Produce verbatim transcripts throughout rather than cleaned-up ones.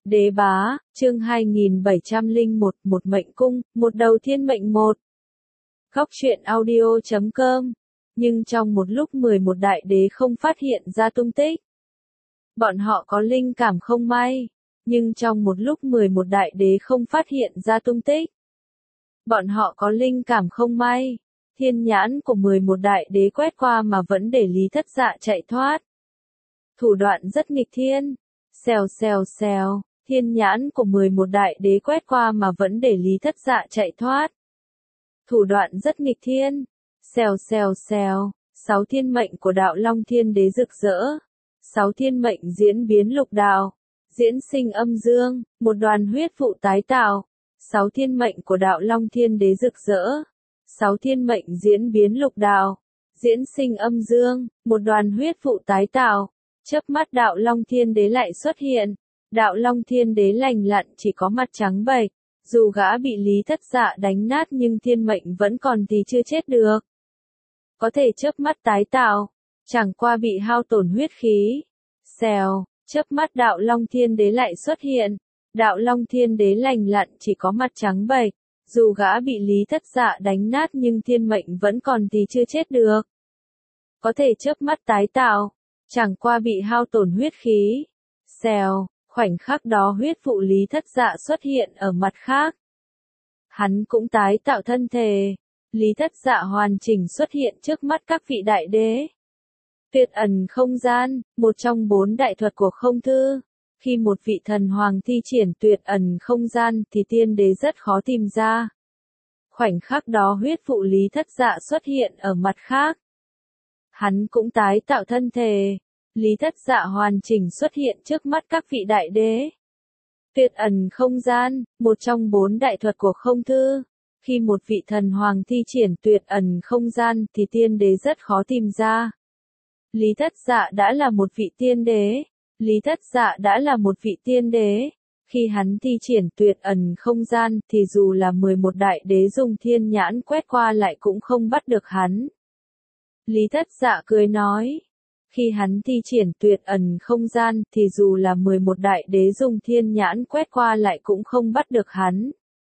Đế bá, chương hai nghìn bảy trăm lẻ một, một mệnh cung, một đầu thiên mệnh một. Góc truyện audio chấm com. Nhưng trong một lúc mười một đại đế không phát hiện ra tung tích. Bọn họ có linh cảm không may. Nhưng trong một lúc mười một đại đế không phát hiện ra tung tích. Bọn họ có linh cảm không may. Thiên nhãn của mười một đại đế quét qua mà vẫn để Lý Thất Dạ chạy thoát. Thủ đoạn rất nghịch thiên. Xèo xèo xèo, thiên nhãn của mười một đại đế quét qua mà vẫn để Lý Thất Dạ chạy thoát. Thủ đoạn rất nghịch thiên. Xèo xèo xèo, sáu thiên mệnh của đạo Long Thiên Đế rực rỡ. Sáu thiên mệnh diễn biến lục đạo, diễn sinh âm dương, một đoàn huyết vụ tái tạo. Sáu thiên mệnh của đạo Long Thiên Đế rực rỡ. Sáu thiên mệnh diễn biến lục đạo, diễn sinh âm dương, một đoàn huyết vụ tái tạo. Chớp mắt đạo Long Thiên Đế lại xuất hiện. Đạo Long Thiên Đế lành lặn chỉ có mặt trắng bệch. Dù gã bị Lý Thất Dạ đánh nát nhưng thiên mệnh vẫn còn thì chưa chết được. Có thể chớp mắt tái tạo. Chẳng qua bị hao tổn huyết khí. Xèo, chớp mắt đạo Long Thiên Đế lại xuất hiện. Đạo Long Thiên Đế lành lặn chỉ có mặt trắng bệch. Dù gã bị Lý Thất Dạ đánh nát nhưng thiên mệnh vẫn còn thì chưa chết được. Có thể chớp mắt tái tạo. Chẳng qua bị hao tổn huyết khí. Xèo, khoảnh khắc đó huyết vụ Lý Thất Dạ xuất hiện ở mặt khác. Hắn cũng tái tạo thân thể. Lý Thất Dạ hoàn chỉnh xuất hiện trước mắt các vị đại đế. Tuyệt ẩn không gian, một trong bốn đại thuật của không thư. Khi một vị thần hoàng thi triển tuyệt ẩn không gian thì tiên đế rất khó tìm ra. Khoảnh khắc đó huyết vụ Lý Thất Dạ xuất hiện ở mặt khác. Hắn cũng tái tạo thân thể. Lý Thất Dạ hoàn chỉnh xuất hiện trước mắt các vị đại đế. Tuyệt ẩn không gian, một trong bốn đại thuật của không thư. Khi một vị thần hoàng thi triển tuyệt ẩn không gian thì tiên đế rất khó tìm ra. Lý Thất Dạ đã là một vị tiên đế. Lý Thất Dạ đã là một vị tiên đế. Khi hắn thi triển tuyệt ẩn không gian thì dù là mười một đại đế dùng thiên nhãn quét qua lại cũng không bắt được hắn. Lý Thất Dạ cười nói. Khi hắn thi triển tuyệt ẩn không gian thì dù là mười một đại đế dùng thiên nhãn quét qua lại cũng không bắt được hắn.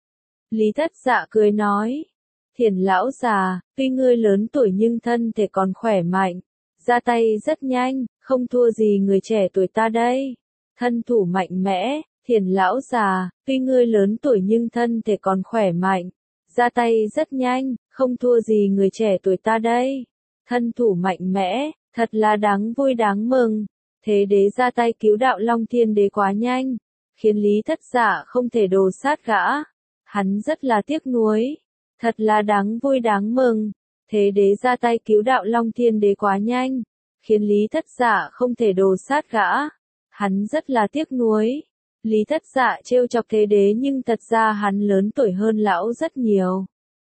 Lý Thất Dạ cười nói. Thiền lão già, tuy ngươi lớn tuổi nhưng thân thể còn khỏe mạnh. Ra tay rất nhanh, không thua gì người trẻ tuổi ta đây. Thân thủ mạnh mẽ, thiền lão già, tuy ngươi lớn tuổi nhưng thân thể còn khỏe mạnh. Ra tay rất nhanh, không thua gì người trẻ tuổi ta đây. Thân thủ mạnh mẽ, thật là đáng vui đáng mừng. Thế đế ra tay cứu đạo Long Thiên Đế quá nhanh, khiến Lý Thất Dạ không thể đồ sát gã. Hắn rất là tiếc nuối. Thật là đáng vui đáng mừng. Thế đế ra tay cứu đạo Long Thiên Đế quá nhanh, khiến Lý Thất Dạ không thể đồ sát gã. Hắn rất là tiếc nuối. Lý Thất Dạ trêu chọc thế đế nhưng thật ra hắn lớn tuổi hơn lão rất nhiều.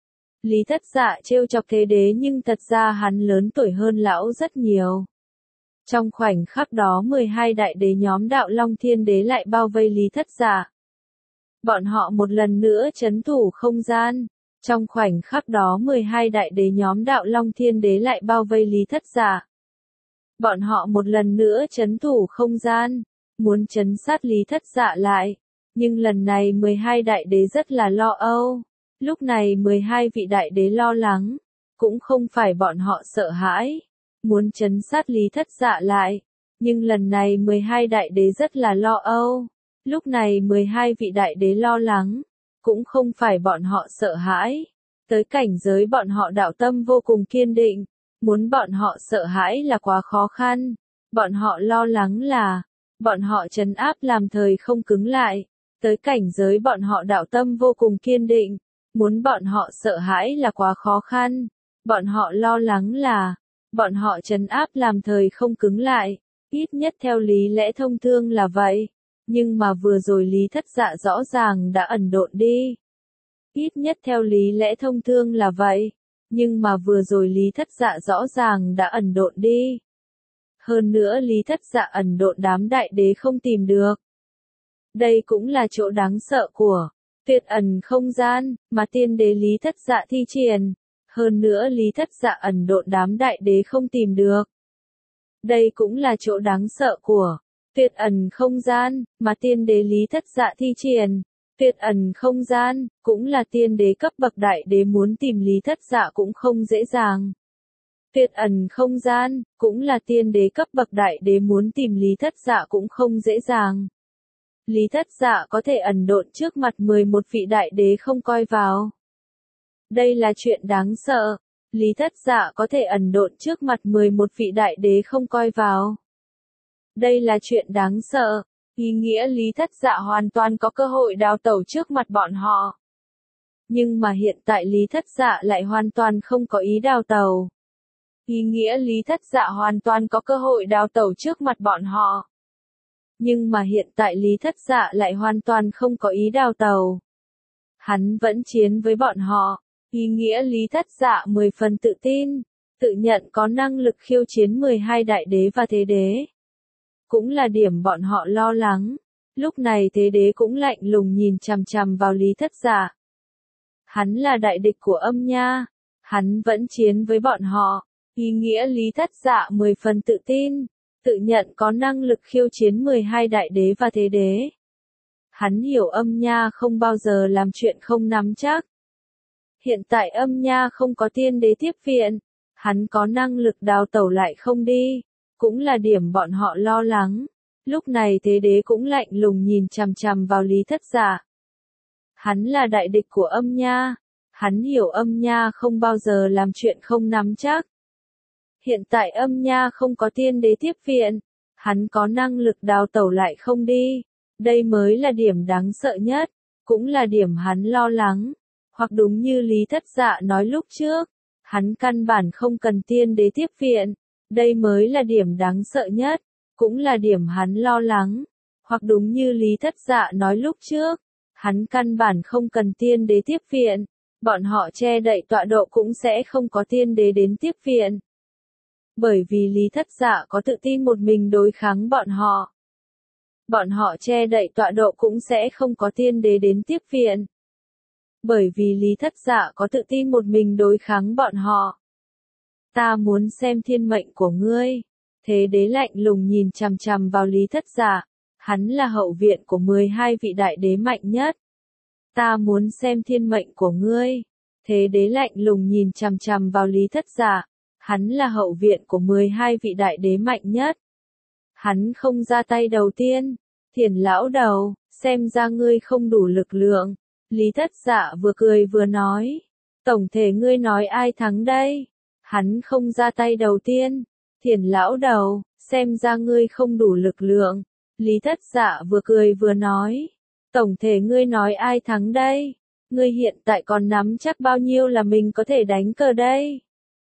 Lý Thất Dạ trêu chọc thế đế nhưng thật ra hắn lớn tuổi hơn lão rất nhiều. Trong khoảnh khắc đó mười hai đại đế nhóm đạo Long Thiên Đế lại bao vây Lý Thất Dạ. Bọn họ một lần nữa trấn thủ không gian. Trong khoảnh khắc đó mười hai đại đế nhóm đạo Long Thiên Đế lại bao vây Lý Thất Dạ. Bọn họ một lần nữa trấn thủ không gian, muốn trấn sát Lý Thất Dạ lại. Nhưng lần này mười hai đại đế rất là lo âu. Lúc này mười hai vị đại đế lo lắng. Cũng không phải bọn họ sợ hãi. Muốn trấn sát Lý Thất Dạ lại. Nhưng lần này mười hai đại đế rất là lo âu. Lúc này mười hai vị đại đế lo lắng. Cũng không phải bọn họ sợ hãi. Tới cảnh giới bọn họ đạo tâm vô cùng kiên định. Muốn bọn họ sợ hãi là quá khó khăn. Bọn họ lo lắng là. Bọn họ trấn áp làm thời không cứng lại. Tới cảnh giới bọn họ đạo tâm vô cùng kiên định. Muốn bọn họ sợ hãi là quá khó khăn. Bọn họ lo lắng là. Bọn họ trấn áp làm thời không cứng lại. Ít nhất theo lý lẽ thông thương là vậy. Nhưng mà vừa rồi Lý Thất Dạ rõ ràng đã ẩn độn đi. Ít nhất theo lý lẽ thông thương là vậy. Nhưng mà vừa rồi Lý Thất Dạ rõ ràng đã ẩn độn đi. Hơn nữa Lý Thất Dạ ẩn độn đám đại đế không tìm được. Đây cũng là chỗ đáng sợ của tuyệt ẩn không gian mà tiên đế Lý Thất Dạ thi triển. Hơn nữa Lý Thất Dạ ẩn độn đám đại đế không tìm được. Đây cũng là chỗ đáng sợ của Tuyệt ẩn không gian, mà tiên đế Lý Thất Dạ thi triển. Tuyệt ẩn không gian, cũng là tiên đế cấp bậc đại đế muốn tìm Lý Thất Dạ cũng không dễ dàng. Tuyệt ẩn không gian, cũng là tiên đế cấp bậc đại đế muốn tìm Lý Thất Dạ cũng không dễ dàng. Lý Thất Dạ có thể ẩn độn trước mặt mười một vị đại đế không coi vào. Đây là chuyện đáng sợ. Lý Thất Dạ có thể ẩn độn trước mặt mười một vị đại đế không coi vào. Đây là chuyện đáng sợ. Ý nghĩa Lý Thất Dạ hoàn toàn có cơ hội đào tẩu trước mặt bọn họ. Nhưng mà hiện tại Lý Thất Dạ lại hoàn toàn không có ý đào tẩu. Ý nghĩa Lý Thất Dạ hoàn toàn có cơ hội đào tẩu trước mặt bọn họ. Nhưng mà hiện tại Lý Thất Dạ lại hoàn toàn không có ý đào tẩu. Hắn vẫn chiến với bọn họ. Ý nghĩa Lý Thất Dạ mười phần tự tin, tự nhận có năng lực khiêu chiến mười hai đại đế và thế đế. Cũng là điểm bọn họ lo lắng. Lúc này thế đế cũng lạnh lùng nhìn chằm chằm vào Lý Thất Dạ. Hắn là đại địch của Âm Nha. Hắn vẫn chiến với bọn họ. Ý nghĩa Lý Thất Dạ mười phần tự tin, tự nhận có năng lực khiêu chiến mười hai đại đế và thế đế. Hắn hiểu Âm Nha không bao giờ làm chuyện không nắm chắc. Hiện tại Âm Nha không có tiên đế tiếp viện, hắn có năng lực đào tẩu lại không đi, cũng là điểm bọn họ lo lắng. Lúc này thế đế cũng lạnh lùng nhìn chằm chằm vào Lý Thất Dạ. Hắn là đại địch của Âm Nha, hắn hiểu Âm Nha không bao giờ làm chuyện không nắm chắc. Hiện tại Âm Nha không có tiên đế tiếp viện, hắn có năng lực đào tẩu lại không đi, đây mới là điểm đáng sợ nhất, cũng là điểm hắn lo lắng. Hoặc đúng như Lý Thất Dạ nói lúc trước, hắn căn bản không cần tiên đế tiếp viện, đây mới là điểm đáng sợ nhất, cũng là điểm hắn lo lắng. Hoặc đúng như Lý Thất Dạ nói lúc trước, hắn căn bản không cần tiên đế tiếp viện, bọn họ che đậy tọa độ cũng sẽ không có tiên đế đến tiếp viện. Bởi vì Lý Thất Dạ có tự tin một mình đối kháng bọn họ. Bọn họ che đậy tọa độ cũng sẽ không có tiên đế đến tiếp viện. Bởi vì Lý Thất Dạ có tự tin một mình đối kháng bọn họ. Ta muốn xem thiên mệnh của ngươi. Thế đế lạnh lùng nhìn chằm chằm vào Lý Thất Dạ. Hắn là hậu viện của mười hai vị đại đế mạnh nhất. Ta muốn xem thiên mệnh của ngươi. Thế đế lạnh lùng nhìn chằm chằm vào Lý Thất Dạ. Hắn là hậu viện của mười hai vị đại đế mạnh nhất. Hắn không ra tay đầu tiên. Thiền lão đầu, xem ra ngươi không đủ lực lượng. Lý Thất Dạ vừa cười vừa nói. Tổng thể ngươi nói ai thắng đây? Hắn không ra tay đầu tiên. Thiền lão đầu, xem ra ngươi không đủ lực lượng. Lý Thất Dạ vừa cười vừa nói. Tổng thể ngươi nói ai thắng đây? Ngươi hiện tại còn nắm chắc bao nhiêu là mình có thể đánh cờ đây?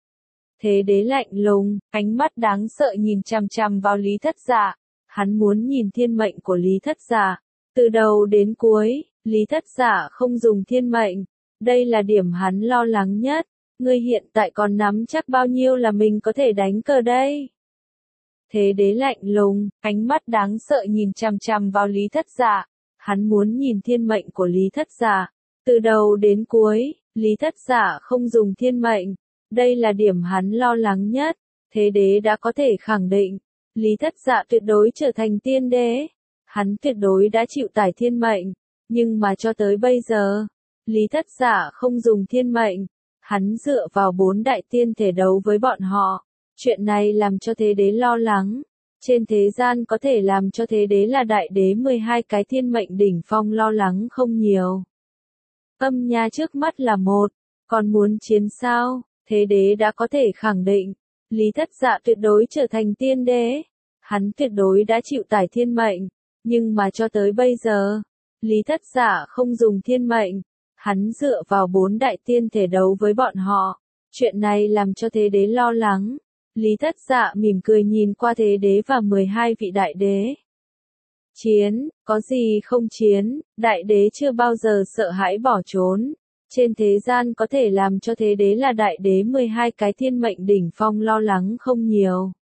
Thế đế lạnh lùng, ánh mắt đáng sợ nhìn chằm chằm vào Lý Thất Dạ. Hắn muốn nhìn thiên mệnh của Lý Thất Dạ. Từ đầu đến cuối, Lý Thất Dạ không dùng thiên mệnh. Đây là điểm hắn lo lắng nhất. Ngươi hiện tại còn nắm chắc bao nhiêu là mình có thể đánh cờ đây? Thế đế lạnh lùng, ánh mắt đáng sợ nhìn chằm chằm vào Lý Thất Dạ. Hắn muốn nhìn thiên mệnh của Lý Thất Dạ. Từ đầu đến cuối, Lý Thất Dạ không dùng thiên mệnh. Đây là điểm hắn lo lắng nhất. Thế đế đã có thể khẳng định, Lý Thất Dạ tuyệt đối trở thành tiên đế. Hắn tuyệt đối đã chịu tải thiên mệnh. Nhưng mà cho tới bây giờ, Lý Thất Dạ không dùng thiên mệnh. Hắn dựa vào bốn đại tiên thể đấu với bọn họ. Chuyện này làm cho thế đế lo lắng. Trên thế gian có thể làm cho thế đế là đại đế mười hai cái thiên mệnh đỉnh phong lo lắng không nhiều. Âm Nha trước mắt là một, còn muốn chiến sao? Thế đế đã có thể khẳng định, Lý Thất Dạ tuyệt đối trở thành tiên đế. Hắn tuyệt đối đã chịu tải thiên mệnh, nhưng mà cho tới bây giờ, Lý Thất Dạ không dùng thiên mệnh. Hắn dựa vào bốn đại tiên thể đấu với bọn họ. Chuyện này làm cho thế đế lo lắng. Lý Thất Dạ mỉm cười nhìn qua thế đế và mười hai vị đại đế. Chiến, có gì không chiến, đại đế chưa bao giờ sợ hãi bỏ trốn. Trên thế gian có thể làm cho thế đế là đại đế mười hai cái thiên mệnh đỉnh phong lo lắng không nhiều.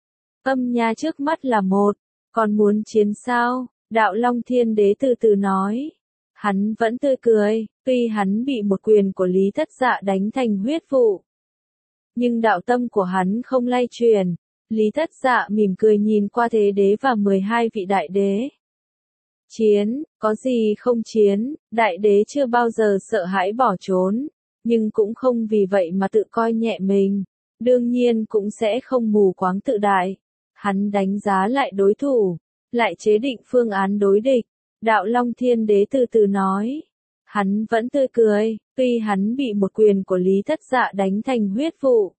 Âm Nha trước mắt là một, còn muốn chiến sao? Đạo Long Thiên Đế từ từ nói. Hắn vẫn tươi cười, tuy hắn bị một quyền của Lý Thất Dạ đánh thành huyết vụ. Nhưng đạo tâm của hắn không lay chuyển, Lý Thất Dạ mỉm cười nhìn qua Thế Đế và mười hai vị đại đế. Chiến, có gì không chiến, đại đế chưa bao giờ sợ hãi bỏ trốn, nhưng cũng không vì vậy mà tự coi nhẹ mình, đương nhiên cũng sẽ không mù quáng tự đại. Hắn đánh giá lại đối thủ, lại chế định phương án đối địch. Đạo Long Thiên Đế từ từ nói. Hắn vẫn tươi cười, tuy hắn bị một quyền của Lý Thất Dạ đánh thành huyết vụ.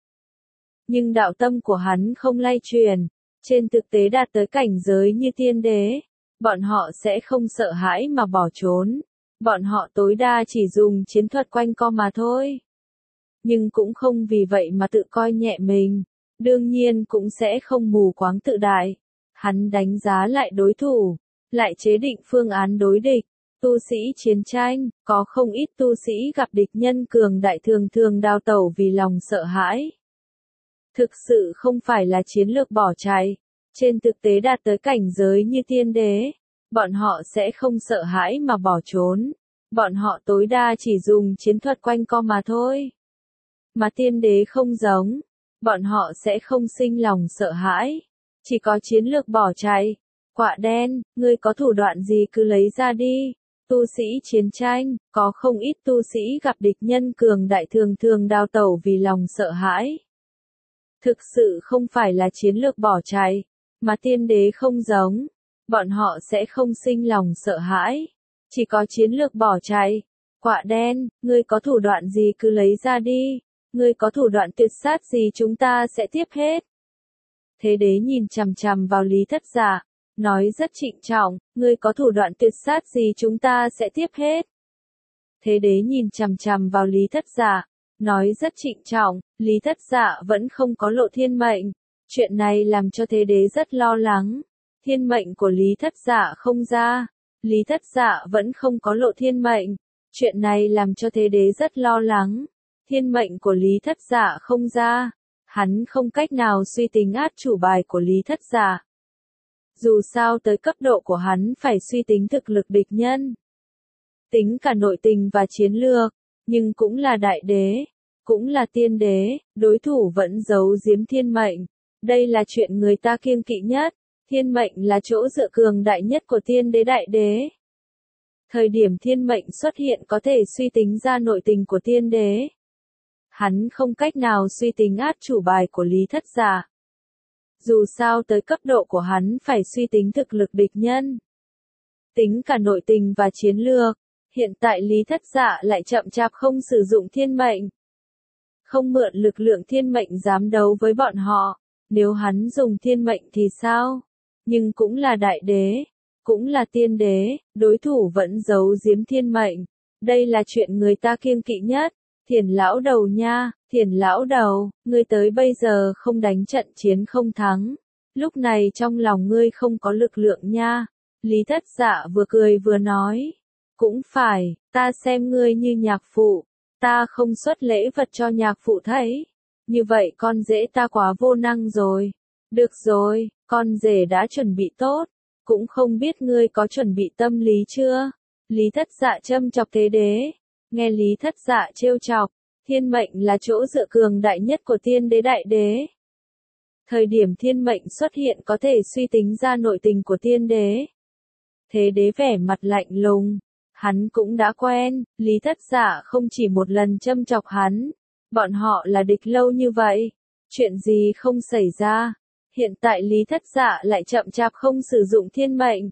Nhưng đạo tâm của hắn không lay chuyển, trên thực tế đạt tới cảnh giới như tiên đế. Bọn họ sẽ không sợ hãi mà bỏ trốn. Bọn họ tối đa chỉ dùng chiến thuật quanh co mà thôi. Nhưng cũng không vì vậy mà tự coi nhẹ mình. Đương nhiên cũng sẽ không mù quáng tự đại. Hắn đánh giá lại đối thủ, lại chế định phương án đối địch. Tu sĩ chiến tranh, có không ít tu sĩ gặp địch nhân cường đại thường thường đào tẩu vì lòng sợ hãi. Thực sự không phải là chiến lược bỏ chạy. Trên thực tế đạt tới cảnh giới như tiên đế, bọn họ sẽ không sợ hãi mà bỏ trốn. Bọn họ tối đa chỉ dùng chiến thuật quanh co mà thôi. Mà tiên đế không giống, bọn họ sẽ không sinh lòng sợ hãi, chỉ có chiến lược bỏ chạy. Quạ đen, ngươi có thủ đoạn gì cứ lấy ra đi. Tu sĩ chiến tranh, có không ít tu sĩ gặp địch nhân cường đại thường thường đào tẩu vì lòng sợ hãi. Thực sự không phải là chiến lược bỏ chạy, mà tiên đế không giống, bọn họ sẽ không sinh lòng sợ hãi, chỉ có chiến lược bỏ chạy. Quạ đen, ngươi có thủ đoạn gì cứ lấy ra đi, ngươi có thủ đoạn tuyệt sát gì chúng ta sẽ tiếp hết. Thế đế nhìn chằm chằm vào Lý Thất Dạ, nói rất trịnh trọng, ngươi có thủ đoạn tuyệt sát gì chúng ta sẽ tiếp hết. Thế đế nhìn chằm chằm vào Lý Thất Dạ, nói rất trịnh trọng, Lý Thất Dạ vẫn không có lộ thiên mệnh. Chuyện này làm cho Thế đế rất lo lắng. Thiên mệnh của Lý Thất Dạ không ra. Lý Thất Dạ vẫn không có lộ thiên mệnh. Chuyện này làm cho Thế đế rất lo lắng. Thiên mệnh của Lý Thất Dạ không ra. Hắn không cách nào suy tính át chủ bài của Lý Thất Dạ. Dù sao tới cấp độ của hắn phải suy tính thực lực địch nhân. Tính cả nội tình và chiến lược, nhưng cũng là đại đế, cũng là tiên đế, đối thủ vẫn giấu giếm thiên mệnh. Đây là chuyện người ta kiêng kỵ nhất. Thiên mệnh là chỗ dựa cường đại nhất của tiên đế đại đế. Thời điểm thiên mệnh xuất hiện có thể suy tính ra nội tình của tiên đế. Hắn không cách nào suy tính át chủ bài của Lý Thất Dạ. Dù sao tới cấp độ của hắn phải suy tính thực lực địch nhân. Tính cả nội tình và chiến lược. Hiện tại Lý Thất Dạ lại chậm chạp không sử dụng thiên mệnh. Không mượn lực lượng thiên mệnh dám đấu với bọn họ. Nếu hắn dùng thiên mệnh thì sao? Nhưng cũng là đại đế, cũng là tiên đế, đối thủ vẫn giấu giếm thiên mệnh. Đây là chuyện người ta kiêng kỵ nhất. Thiền lão đầu nha, thiền lão đầu, ngươi tới bây giờ không đánh trận chiến không thắng. Lúc này trong lòng ngươi không có lực lượng nha. Lý Thất Dạ vừa cười vừa nói. Cũng phải, ta xem ngươi như nhạc phụ. Ta không xuất lễ vật cho nhạc phụ thấy. Như vậy con rể ta quá vô năng rồi. Được rồi, con rể đã chuẩn bị tốt. Cũng không biết ngươi có chuẩn bị tâm lý chưa? Lý Thất Dạ châm chọc Thế đế. Nghe Lý Thất Dạ trêu chọc, thiên mệnh là chỗ dựa cường đại nhất của tiên đế đại đế. Thời điểm thiên mệnh xuất hiện có thể suy tính ra nội tình của tiên đế. Thế đế vẻ mặt lạnh lùng. Hắn cũng đã quen, Lý Thất Dạ không chỉ một lần châm chọc hắn. Bọn họ là địch lâu như vậy. Chuyện gì không xảy ra. Hiện tại Lý Thất Dạ lại chậm chạp không sử dụng thiên mệnh.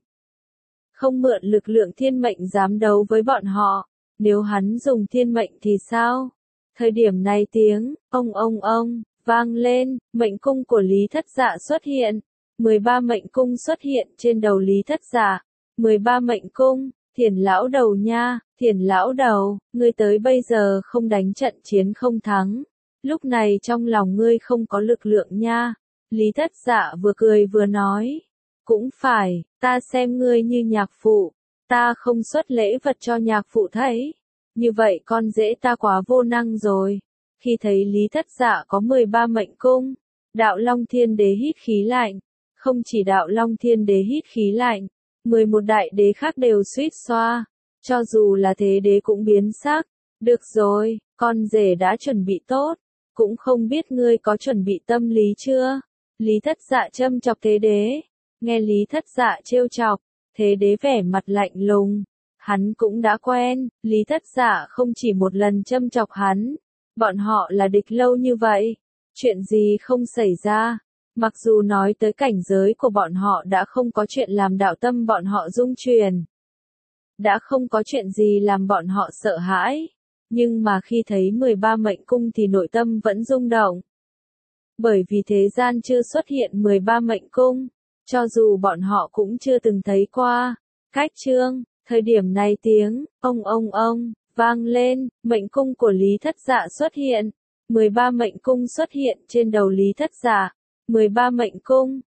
Không mượn lực lượng thiên mệnh dám đấu với bọn họ. Nếu hắn dùng thiên mệnh thì sao? Thời điểm này tiếng, ông ông ông, vang lên, mệnh cung của Lý Thất Dạ xuất hiện. mười ba mệnh cung xuất hiện trên đầu Lý Thất Dạ. mười ba mệnh cung, thiền lão đầu nha, thiền lão đầu, ngươi tới bây giờ không đánh trận chiến không thắng. Lúc này trong lòng ngươi không có lực lượng nha. Lý Thất Dạ vừa cười vừa nói. Cũng phải, ta xem ngươi như nhạc phụ. Ta không xuất lễ vật cho nhạc phụ thấy. Như vậy con rể ta quá vô năng rồi. Khi thấy Lý Thất Dạ có mười ba mệnh cung, Đạo Long Thiên Đế hít khí lạnh. Không chỉ Đạo Long Thiên Đế hít khí lạnh, mười một đại đế khác đều suýt xoa. Cho dù là Thế đế cũng biến sắc. Được rồi, con rể đã chuẩn bị tốt. Cũng không biết ngươi có chuẩn bị tâm lý chưa? Lý Thất Dạ châm chọc Thế Đế. Nghe Lý Thất Dạ trêu chọc, Thế Đế vẻ mặt lạnh lùng. Hắn cũng đã quen, Lý Thất Dạ không chỉ một lần châm chọc hắn. Bọn họ là địch lâu như vậy. Chuyện gì không xảy ra. Mặc dù nói tới cảnh giới của bọn họ đã không có chuyện làm đạo tâm bọn họ rung chuyển. Đã không có chuyện gì làm bọn họ sợ hãi. Nhưng mà khi thấy mười ba mệnh cung thì nội tâm vẫn rung động. Bởi vì thế gian chưa xuất hiện mười ba mệnh cung. Cho dù bọn họ cũng chưa từng thấy qua. Cách chương, thời điểm này tiếng, ông ông ông, vang lên, mệnh cung của Lý Thất Dạ xuất hiện. mười ba mệnh cung xuất hiện trên đầu Lý Thất Dạ. mười ba mệnh cung,